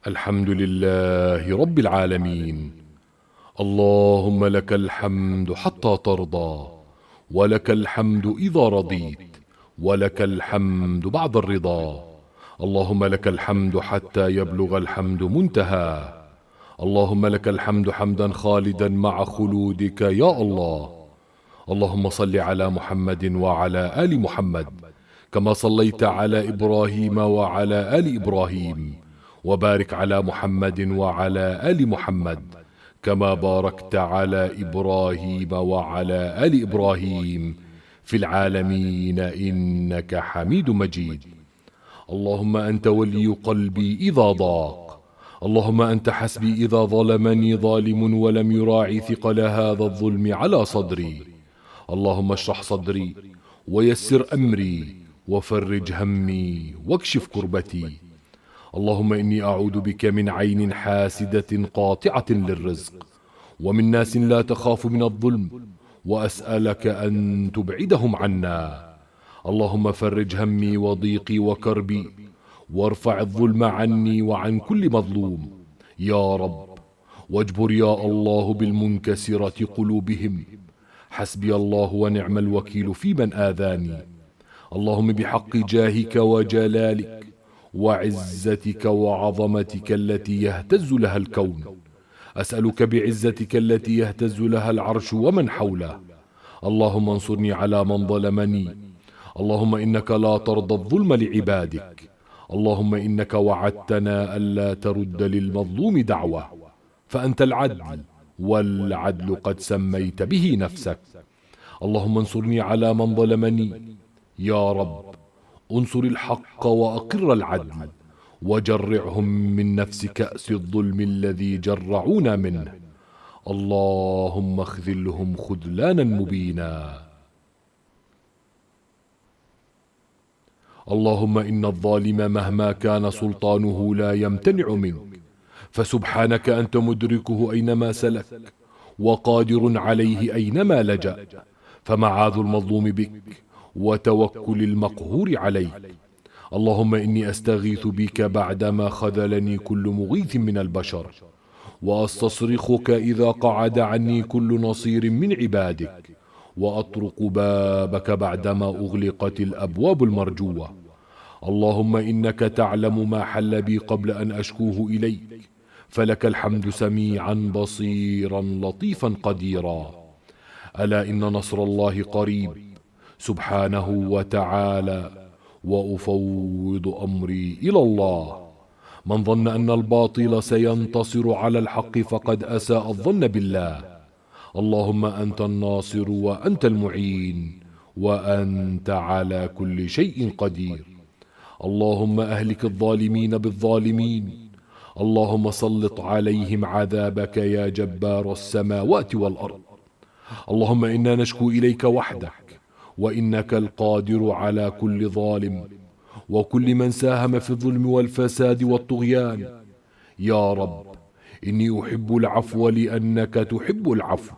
الحمد لله رب العالمين. اللهم لك الحمد حتى ترضى، ولك الحمد إذا رضيت، ولك الحمد بعد الرضا. اللهم لك الحمد حتى يبلغ الحمد منتهى. اللهم لك الحمد حمدا خالدا مع خلودك يا الله. اللهم صل على محمد وعلى آل محمد كما صليت على إبراهيم وعلى آل إبراهيم، وبارك على محمد وعلى آل محمد كما باركت على إبراهيم وعلى آل إبراهيم في العالمين إنك حميد مجيد. اللهم أنت ولي قلبي إذا ضاق، اللهم أنت حسبي إذا ظلمني ظالم ولم يراعي ثقل هذا الظلم على صدري. اللهم اشرح صدري ويسر أمري وفرج همي واكشف كربتي. اللهم إني أعوذ بك من عين حاسدة قاطعة للرزق، ومن ناس لا تخاف من الظلم، وأسألك أن تبعدهم عنا. اللهم فرج همي وضيقي وكربي، وارفع الظلم عني وعن كل مظلوم يا رب، واجبر يا الله بالمنكسرة قلوبهم. حسبي الله ونعم الوكيل في من آذاني. اللهم بحق جاهك وجلالك وعزتك وعظمتك التي يهتز لها الكون، أسألك بعزتك التي يهتز لها العرش ومن حوله. اللهم انصرني على من ظلمني. اللهم إنك لا ترضى الظلم لعبادك. اللهم إنك وعدتنا ألا ترد للمظلوم دعوة، فأنت العدل، والعدل قد سميت به نفسك. اللهم انصرني على من ظلمني يا رب. انصر الحق وأقر العدل، وجرعهم من نفس كأس الظلم الذي جرعونا منه. اللهم اخذلهم خذلانا مبينا. اللهم إن الظالم مهما كان سلطانه لا يمتنع منك، فسبحانك أنت مدركه أينما سلك، وقادر عليه أينما لجأ. فمعاذ المظلوم بك، وتوكل المقهور عليك. اللهم إني أستغيث بك بعدما خذلني كل مغيث من البشر، وأستصرخك إذا قعد عني كل نصير من عبادك، وأطرق بابك بعدما أغلقت الأبواب المرجوة. اللهم إنك تعلم ما حل بي قبل أن أشكوه إليك، فلك الحمد سميعا بصيرا لطيفا قديرا. ألا إن نصر الله قريب سبحانه وتعالى، وأفوض أمري إلى الله. من ظن أن الباطل سينتصر على الحق فقد أساء الظن بالله. اللهم أنت الناصر وأنت المعين، وأنت على كل شيء قدير. اللهم أهلك الظالمين بالظالمين. اللهم سلط عليهم عذابك يا جبار السماوات والأرض. اللهم إنا نشكو إليك وحدك، وإنك القادر على كل ظالم، وكل من ساهم في الظلم والفساد والطغيان. يا رب إني أحب العفو لأنك تحب العفو،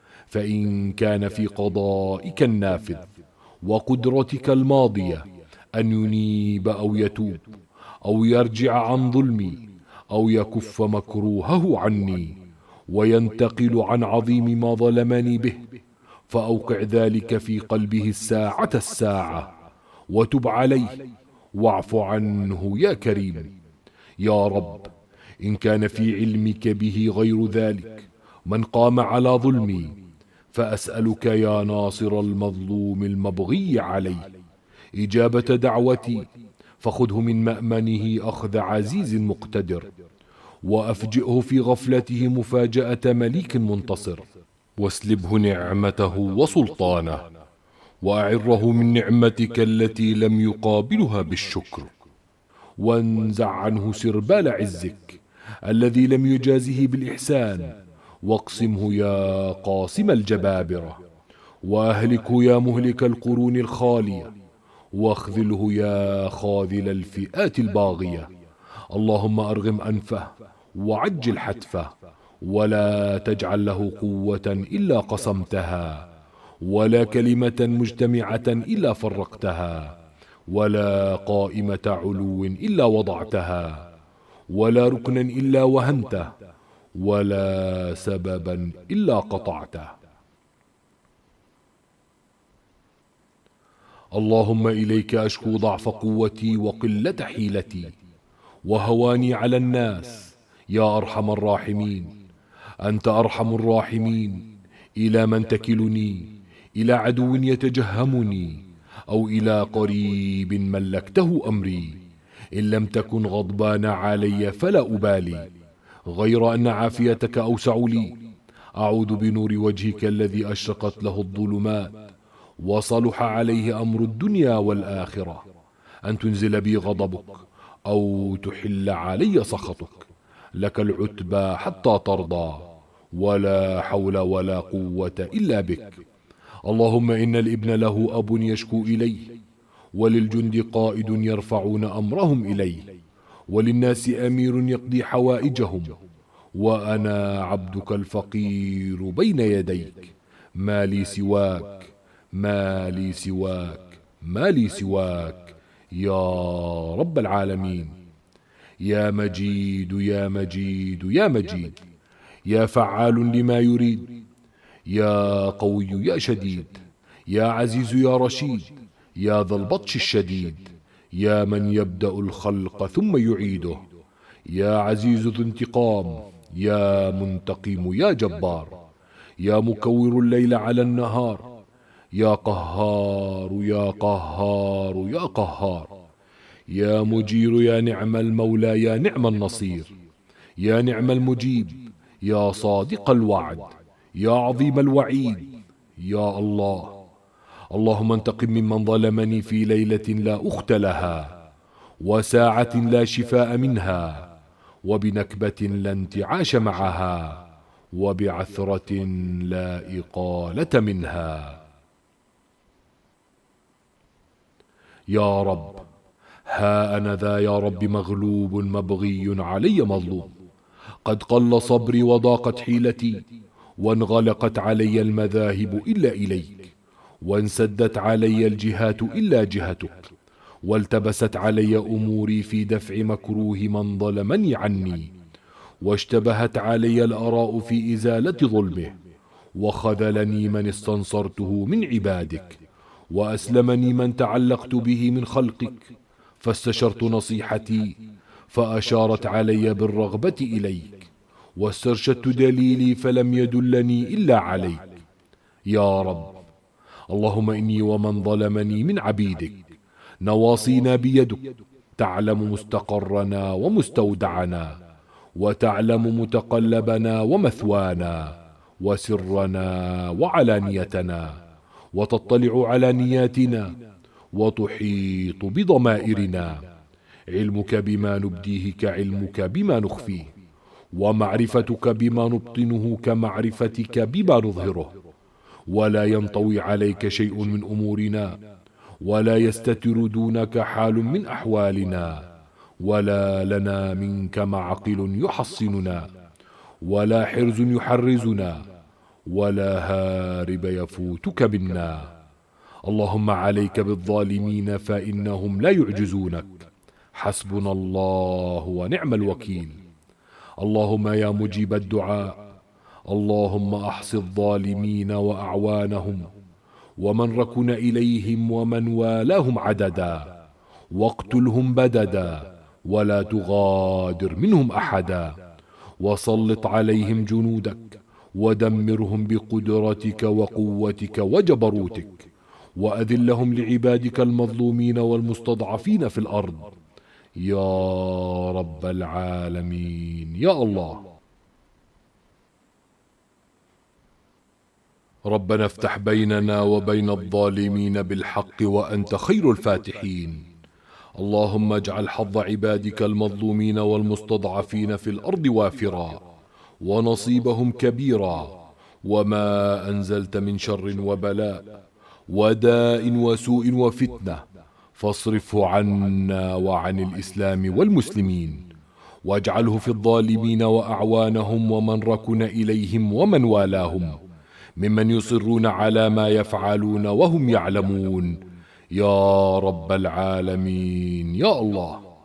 فإن كان في قضائك النافذ وقدرتك الماضية أن ينيب أو يتوب، أو يرجع عن ظلمي، أو يكف مكروهه عني، وينتقل عن عظيم ما ظلمني به، فأوقع ذلك في قلبه الساعة الساعة، وتب عليه واعف عنه يا كريم. يا رب إن كان في علمك به غير ذلك من قام على ظلمي، فأسألك يا ناصر المظلوم المبغي عليه إجابة دعوتي، فخذه من مأمنه أخذ عزيز مقتدر، وأفجئه في غفلته مفاجأة مليك منتصر، واسلبه نعمته وسلطانه، وأعره من نعمتك التي لم يقابلها بالشكر، وانزع عنه سربال عزك الذي لم يجازه بالإحسان، واقسمه يا قاسم الجبابرة، وأهلكه يا مهلك القرون الخالية، واخذله يا خاذل الفئات الباغية. اللهم أرغم أنفه وعجل حتفه، ولا تجعل له قوة إلا قصمتها، ولا كلمة مجتمعة إلا فرقتها، ولا قائمة علو إلا وضعتها، ولا ركنا إلا وهنته، ولا سببا إلا قطعته. اللهم إليك أشكو ضعف قوتي وقلة حيلتي وهواني على الناس يا أرحم الراحمين. أنت أرحم الراحمين. إلى من تكلني؟ إلى عدو يتجهمني أو إلى قريب ملكته أمري؟ إن لم تكن غضبان علي فلا أبالي، غير أن عافيتك أوسع لي. أعوذ بنور وجهك الذي أشرقت له الظلمات وصلح عليه أمر الدنيا والآخرة أن تنزل بي غضبك أو تحل علي سخطك. لك العتبى حتى ترضى، ولا حول ولا قوة إلا بك. اللهم إن الابن له أب يشكو إليه، وللجند قائد يرفعون أمرهم إليه، وللناس أمير يقضي حوائجهم، وأنا عبدك الفقير بين يديك. ما لي سواك، ما لي سواك، ما لي سواك يا رب العالمين. يا مجيد يا مجيد يا مجيد، يا فعال لما يريد، يا قوي يا شديد، يا عزيز يا رشيد، يا ذا البطش الشديد، يا من يبدأ الخلق ثم يعيده، يا عزيز ذو انتقام، يا منتقم يا جبار، يا مكور الليل على النهار، يا قهار يا قهار يا قهار، يا مجير يا نعم المولى يا نعم النصير، يا نعم المجيب، يا صادق الوعد، يا عظيم الوعيد، يا الله. اللهم انتقم ممن ظلمني في ليلة لا أخت لها، وساعة لا شفاء منها، وبنكبة لا انتعاش معها، وبعثرة لا إقالة منها. يا رب، ها أنا ذا يا رب مغلوب مبغي علي مظلوم، قد قل صبري وضاقت حيلتي، وانغلقت علي المذاهب إلا إليك، وانسدت علي الجهات إلا جهتك، والتبست علي أموري في دفع مكروه من ظلمني عني، واشتبهت علي الآراء في إزالة ظلمه، وخذلني من استنصرته من عبادك، وأسلمني من تعلقت به من خلقك، فاستشرت نصيحتي فأشارت علي بالرغبة إليك، واسترشدت دليلي فلم يدلني إلا عليك. يا رب، اللهم إني ومن ظلمني من عبيدك نواصينا بيدك، تعلم مستقرنا ومستودعنا، وتعلم متقلبنا ومثوانا، وسرنا وعلانيتنا، وتطلع على نياتنا، وتحيط بضمائرنا. علمك بما نبديه كعلمك بما نخفيه، ومعرفتك بما نبطنه كمعرفتك بما نظهره، ولا ينطوي عليك شيء من أمورنا، ولا يستتر دونك حال من أحوالنا، ولا لنا منك معقل يحصننا، ولا حرز يحرزنا، ولا هارب يفوتك منا. اللهم عليك بالظالمين فإنهم لا يعجزونك، حسبنا الله ونعم الوكيل. اللهم يا مجيب الدعاء، اللهم أحص الظالمين وأعوانهم، ومن ركن إليهم ومن والاهم عددا، واقتلهم بددا، ولا تغادر منهم أحدا، وسلط عليهم جنودك، ودمرهم بقدرتك وقوتك وجبروتك، وأذلهم لعبادك المظلومين والمستضعفين في الأرض يا رب العالمين. يا الله. ربنا افتح بيننا وبين الظالمين بالحق وأنت خير الفاتحين. اللهم اجعل حظ عبادك المظلومين والمستضعفين في الأرض وافرا، ونصيبهم كبيرا، وما أنزلت من شر وبلاء وداء وسوء وفتنة فاصرفه عنا وعن الإسلام والمسلمين، واجعله في الظالمين وأعوانهم ومن ركن إليهم ومن والاهم ممن يصرون على ما يفعلون وهم يعلمون يا رب العالمين. يا الله.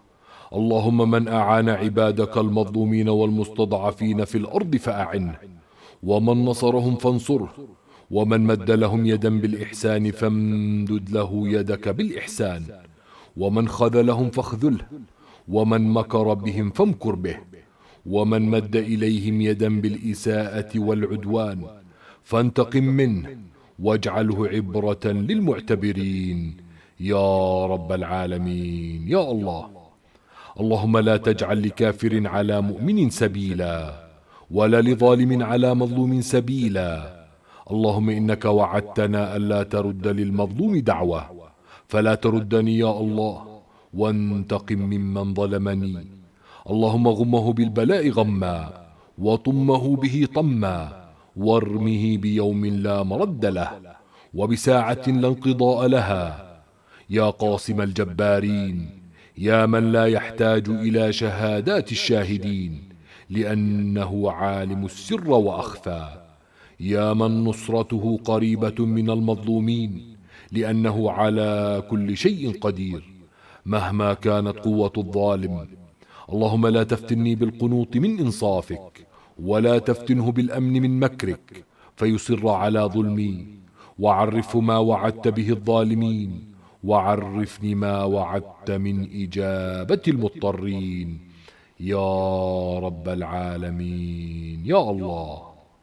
اللهم من أعان عبادك المظلومين والمستضعفين في الأرض فأعنه، ومن نصرهم فانصره، ومن مد لهم يدا بالإحسان فامدد له يدك بالإحسان، ومن خذلهم فاخذله، ومن مكر بهم فامكر به، ومن مد إليهم يدا بالإساءة والعدوان فانتقم منه، واجعله عبرة للمعتبرين يا رب العالمين يا الله. اللهم لا تجعل لكافر على مؤمن سبيلا، ولا لظالم على مظلوم سبيلا. اللهم إنك وعدتنا ألا ترد للمظلوم دعوة، فلا تردني يا الله، وانتقم ممن ظلمني. اللهم غمه بالبلاء غما، وطمه به طما، وارمه بيوم لا مرد له، وبساعة لا انقضاء لها. يا قاصم الجبارين، يا من لا يحتاج إلى شهادات الشاهدين لأنه عالم السر وأخفى، يا من نصرته قريبة من المظلومين لأنه على كل شيء قدير مهما كانت قوة الظالم. اللهم لا تفتني بالقنوط من إنصافك، ولا تفتنه بالأمن من مكرك فيصر على ظلمي. وعرف ما وعدت به الظالمين، وعرفني ما وعدت من إجابة المضطرين يا رب العالمين يا الله.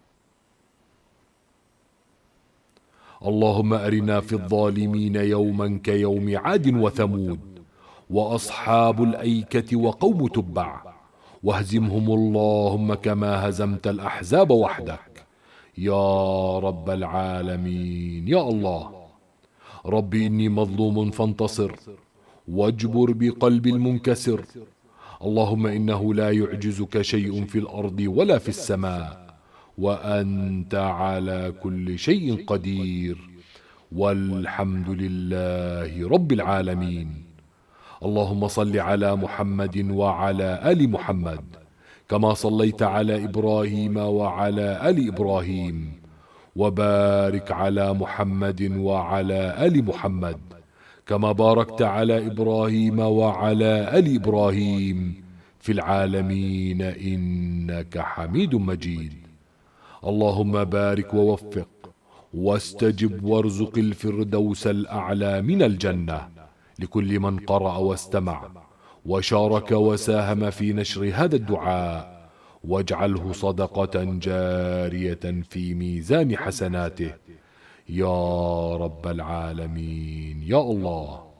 اللهم أرنا في الظالمين يوما كيوم عاد وثمود وأصحاب الأيكة وقوم تبع، واهزمهم اللهم كما هزمت الأحزاب وحدك يا رب العالمين يا الله. رب إني مظلوم فانتصر، واجبر بقلب المنكسر. اللهم إنه لا يعجزك شيء في الأرض ولا في السماء، وأنت على كل شيء قدير، والحمد لله رب العالمين. اللهم صل على محمد وعلى آل محمد كما صليت على إبراهيم وعلى آل إبراهيم، وبارك على محمد وعلى آل محمد كما باركت على إبراهيم وعلى آل إبراهيم في العالمين إنك حميد مجيد. اللهم بارك ووفق واستجب وارزق الفردوس الأعلى من الجنة لكل من قرأ واستمع وشارك وساهم في نشر هذا الدعاء، واجعله صدقة جارية في ميزان حسناته يا رب العالمين يا الله.